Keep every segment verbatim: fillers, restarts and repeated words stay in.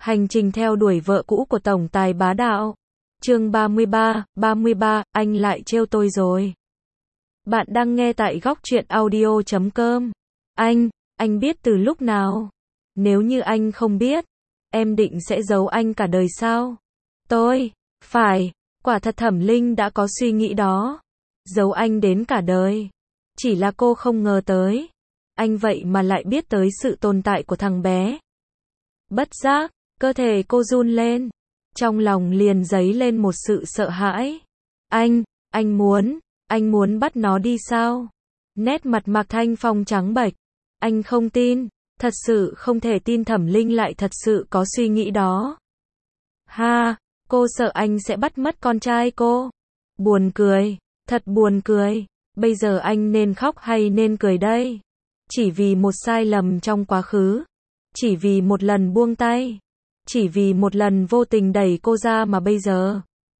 Hành trình theo đuổi vợ cũ của tổng tài bá đạo. Chương ba mươi ba, ba mươi ba, anh lại trêu tôi rồi. Bạn đang nghe tại góc truyện audio chấm com. Anh, anh biết từ lúc nào? Nếu như anh không biết, em định sẽ giấu anh cả đời sao? Tôi, phải, quả thật Thẩm Linh đã có suy nghĩ đó. Giấu anh đến cả đời. Chỉ là cô không ngờ tới. Anh vậy mà lại biết tới sự tồn tại của thằng bé. Bất giác, cơ thể cô run lên. Trong lòng liền dấy lên một sự sợ hãi. Anh, anh muốn, anh muốn bắt nó đi sao? Nét mặt Mạc Thanh Phong trắng bệch. Anh không tin, thật sự không thể tin Thẩm Linh lại thật sự có suy nghĩ đó. Ha, cô sợ anh sẽ bắt mất con trai cô. Buồn cười, thật buồn cười. Bây giờ anh nên khóc hay nên cười đây? Chỉ vì một sai lầm trong quá khứ. Chỉ vì một lần buông tay. Chỉ vì một lần vô tình đẩy cô ra mà bây giờ.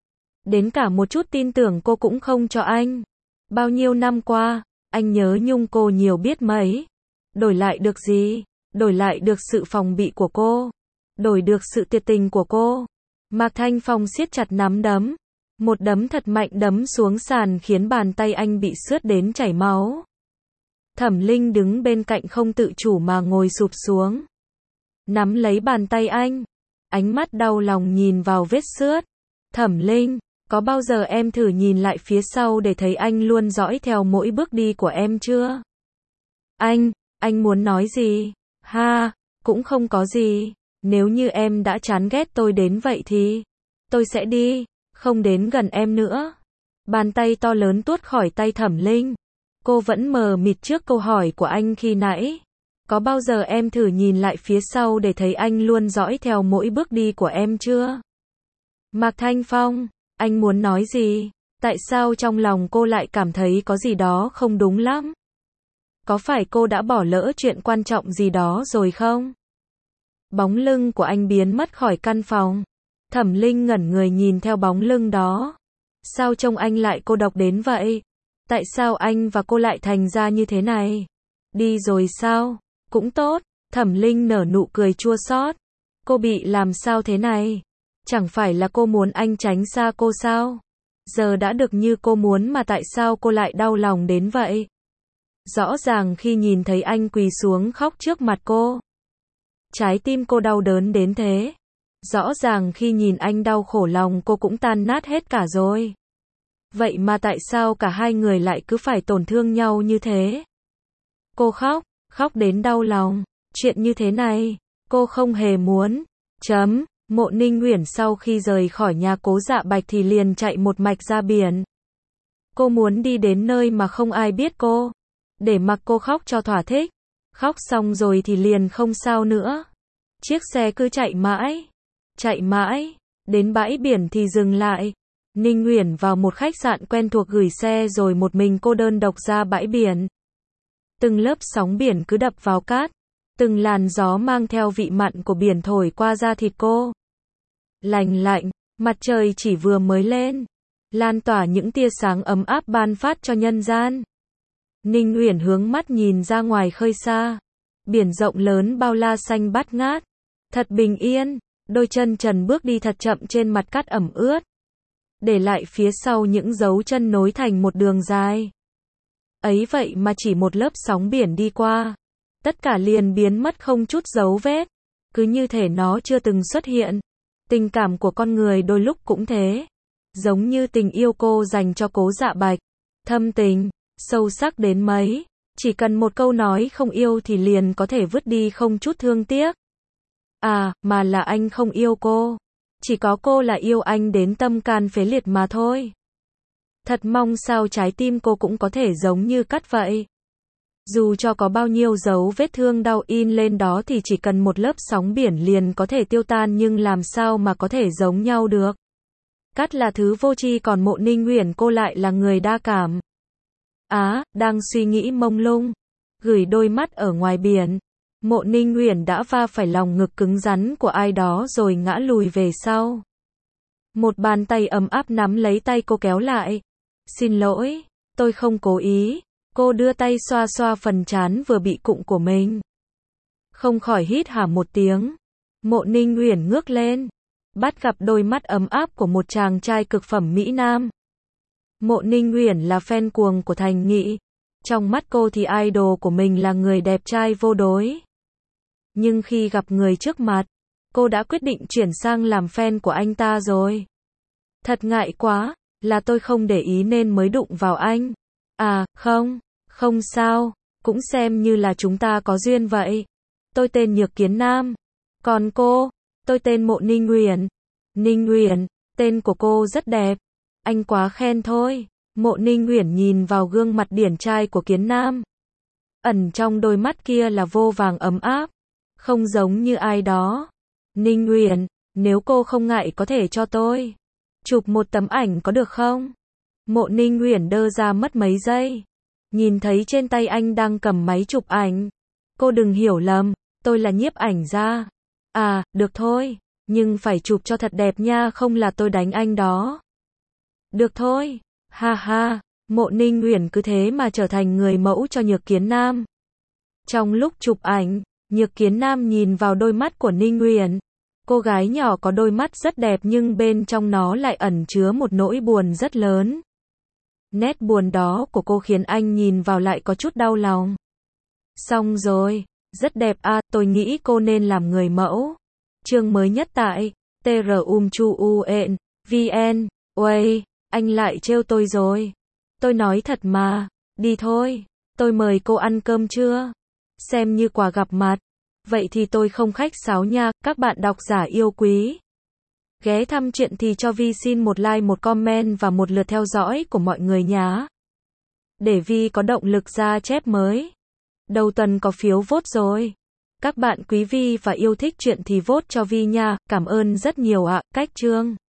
Đến cả một chút tin tưởng cô cũng không cho anh. Bao nhiêu năm qua, anh nhớ nhung cô nhiều biết mấy. Đổi lại được gì? Đổi lại được sự phòng bị của cô. Đổi được sự tuyệt tình của cô. Mạc Thanh Phong siết chặt nắm đấm. Một đấm thật mạnh đấm xuống sàn khiến bàn tay anh bị xước đến chảy máu. Thẩm Linh đứng bên cạnh không tự chủ mà ngồi sụp xuống. Nắm lấy bàn tay anh. Ánh mắt đau lòng nhìn vào vết xước. Thẩm Linh, có bao giờ em thử nhìn lại phía sau để thấy anh luôn dõi theo mỗi bước đi của em chưa? Anh, anh muốn nói gì? Ha, cũng không có gì. Nếu như em đã chán ghét tôi đến vậy thì tôi sẽ đi, không đến gần em nữa. Bàn tay to lớn tuốt khỏi tay Thẩm Linh. Cô vẫn mờ mịt trước câu hỏi của anh khi nãy. Có bao giờ em thử nhìn lại phía sau để thấy anh luôn dõi theo mỗi bước đi của em chưa? Mạc Thanh Phong, anh muốn nói gì? Tại sao trong lòng cô lại cảm thấy có gì đó không đúng lắm? Có phải cô đã bỏ lỡ chuyện quan trọng gì đó rồi không? Bóng lưng của anh biến mất khỏi căn phòng. Thẩm Linh ngẩn người nhìn theo bóng lưng đó. Sao trông anh lại cô độc đến vậy? Tại sao anh và cô lại thành ra như thế này? Đi rồi sao? Cũng tốt. Thẩm Linh nở nụ cười chua xót. Cô bị làm sao thế này? Chẳng phải là cô muốn anh tránh xa cô sao? Giờ đã được như cô muốn mà tại sao cô lại đau lòng đến vậy? Rõ ràng khi nhìn thấy anh quỳ xuống khóc trước mặt cô, trái tim cô đau đớn đến thế. Rõ ràng khi nhìn anh đau khổ lòng cô cũng tan nát hết cả rồi. Vậy mà tại sao cả hai người lại cứ phải tổn thương nhau như thế? Cô khóc, khóc đến đau lòng. Chuyện như thế này, cô không hề muốn. Chấm, Mộ Ninh Uyển sau khi rời khỏi nhà Cố Dạ Bạch thì liền chạy một mạch ra biển. Cô muốn đi đến nơi mà không ai biết cô. Để mặc cô khóc cho thỏa thích. Khóc xong rồi thì liền không sao nữa. Chiếc xe cứ chạy mãi. Chạy mãi. Đến bãi biển thì dừng lại. Ninh Uyển vào một khách sạn quen thuộc gửi xe rồi một mình cô đơn độc ra bãi biển. Từng lớp sóng biển cứ đập vào cát. Từng làn gió mang theo vị mặn của biển thổi qua da thịt cô. Lành lạnh, mặt trời chỉ vừa mới lên. Lan tỏa những tia sáng ấm áp ban phát cho nhân gian. Ninh Uyển hướng mắt nhìn ra ngoài khơi xa. Biển rộng lớn bao la xanh bát ngát. Thật bình yên, đôi chân trần bước đi thật chậm trên mặt cát ẩm ướt. Để lại phía sau những dấu chân nối thành một đường dài. Ấy vậy mà chỉ một lớp sóng biển đi qua. Tất cả liền biến mất không chút dấu vết. Cứ như thể nó chưa từng xuất hiện. Tình cảm của con người đôi lúc cũng thế. Giống như tình yêu cô dành cho Cố Dạ Bạch. Thâm tình, sâu sắc đến mấy. Chỉ cần một câu nói không yêu thì liền có thể vứt đi không chút thương tiếc. À, mà là anh không yêu cô. Chỉ có cô là yêu anh đến tâm can phế liệt mà thôi. Thật mong sao trái tim cô cũng có thể giống như cát vậy. Dù cho có bao nhiêu dấu vết thương đau in lên đó thì chỉ cần một lớp sóng biển liền có thể tiêu tan, nhưng làm sao mà có thể giống nhau được. Cát là thứ vô tri còn Mộ Ninh Uyển cô lại là người đa cảm. Á, đang suy nghĩ mông lung, gửi đôi mắt ở ngoài biển. Mộ Ninh Uyển đã va phải lòng ngực cứng rắn của ai đó rồi ngã lùi về sau. Một bàn tay ấm áp nắm lấy tay cô kéo lại. Xin lỗi, tôi không cố ý. Cô đưa tay xoa xoa phần trán vừa bị cụng của mình. Không khỏi hít hà một tiếng. Mộ Ninh Uyển ngước lên, bắt gặp đôi mắt ấm áp của một chàng trai cực phẩm Mỹ Nam. Mộ Ninh Uyển là fan cuồng của Thành Nghị. Trong mắt cô thì idol của mình là người đẹp trai vô đối. Nhưng khi gặp người trước mặt, cô đã quyết định chuyển sang làm fan của anh ta rồi. Thật ngại quá, là tôi không để ý nên mới đụng vào anh. À, không, không sao, cũng xem như là chúng ta có duyên vậy. Tôi tên Nhược Kiến Nam. Còn cô, tôi tên Mộ Ninh Uyển. Ninh Uyển, tên của cô rất đẹp. Anh quá khen thôi. Mộ Ninh Uyển nhìn vào gương mặt điển trai của Kiến Nam. Ẩn trong đôi mắt kia là vô vàng ấm áp. Không giống như ai đó. Ninh Uyển, nếu cô không ngại có thể cho tôi chụp một tấm ảnh có được không? Mộ Ninh Uyển đơ ra mất mấy giây. Nhìn thấy trên tay anh đang cầm máy chụp ảnh. Cô đừng hiểu lầm, tôi là nhiếp ảnh gia. À, được thôi, nhưng phải chụp cho thật đẹp nha, không là tôi đánh anh đó. Được thôi, ha ha, Mộ Ninh Uyển cứ thế mà trở thành người mẫu cho Nhược Kiến Nam. Trong lúc chụp ảnh, Nhược Kiến Nam nhìn vào đôi mắt của Ninh Uyển. Cô gái nhỏ có đôi mắt rất đẹp nhưng bên trong nó lại ẩn chứa một nỗi buồn rất lớn. Nét buồn đó của cô khiến anh nhìn vào lại có chút đau lòng. Xong rồi, rất đẹp à, tôi nghĩ cô nên làm người mẫu. Chương mới nhất tại tê rờ um chu u en vn. Uầy, anh lại trêu tôi rồi. Tôi nói thật mà, đi thôi, tôi mời cô ăn cơm trưa. Xem như quà gặp mặt. Vậy thì tôi không khách sáo nha, các bạn độc giả yêu quý. Ghé thăm chuyện thì cho Vi xin một like, một comment và một lượt theo dõi của mọi người nhá. Để Vi có động lực ra chép mới. Đầu tuần có phiếu vote rồi. Các bạn quý Vi và yêu thích chuyện thì vote cho Vi nha, cảm ơn rất nhiều ạ. Cách chương.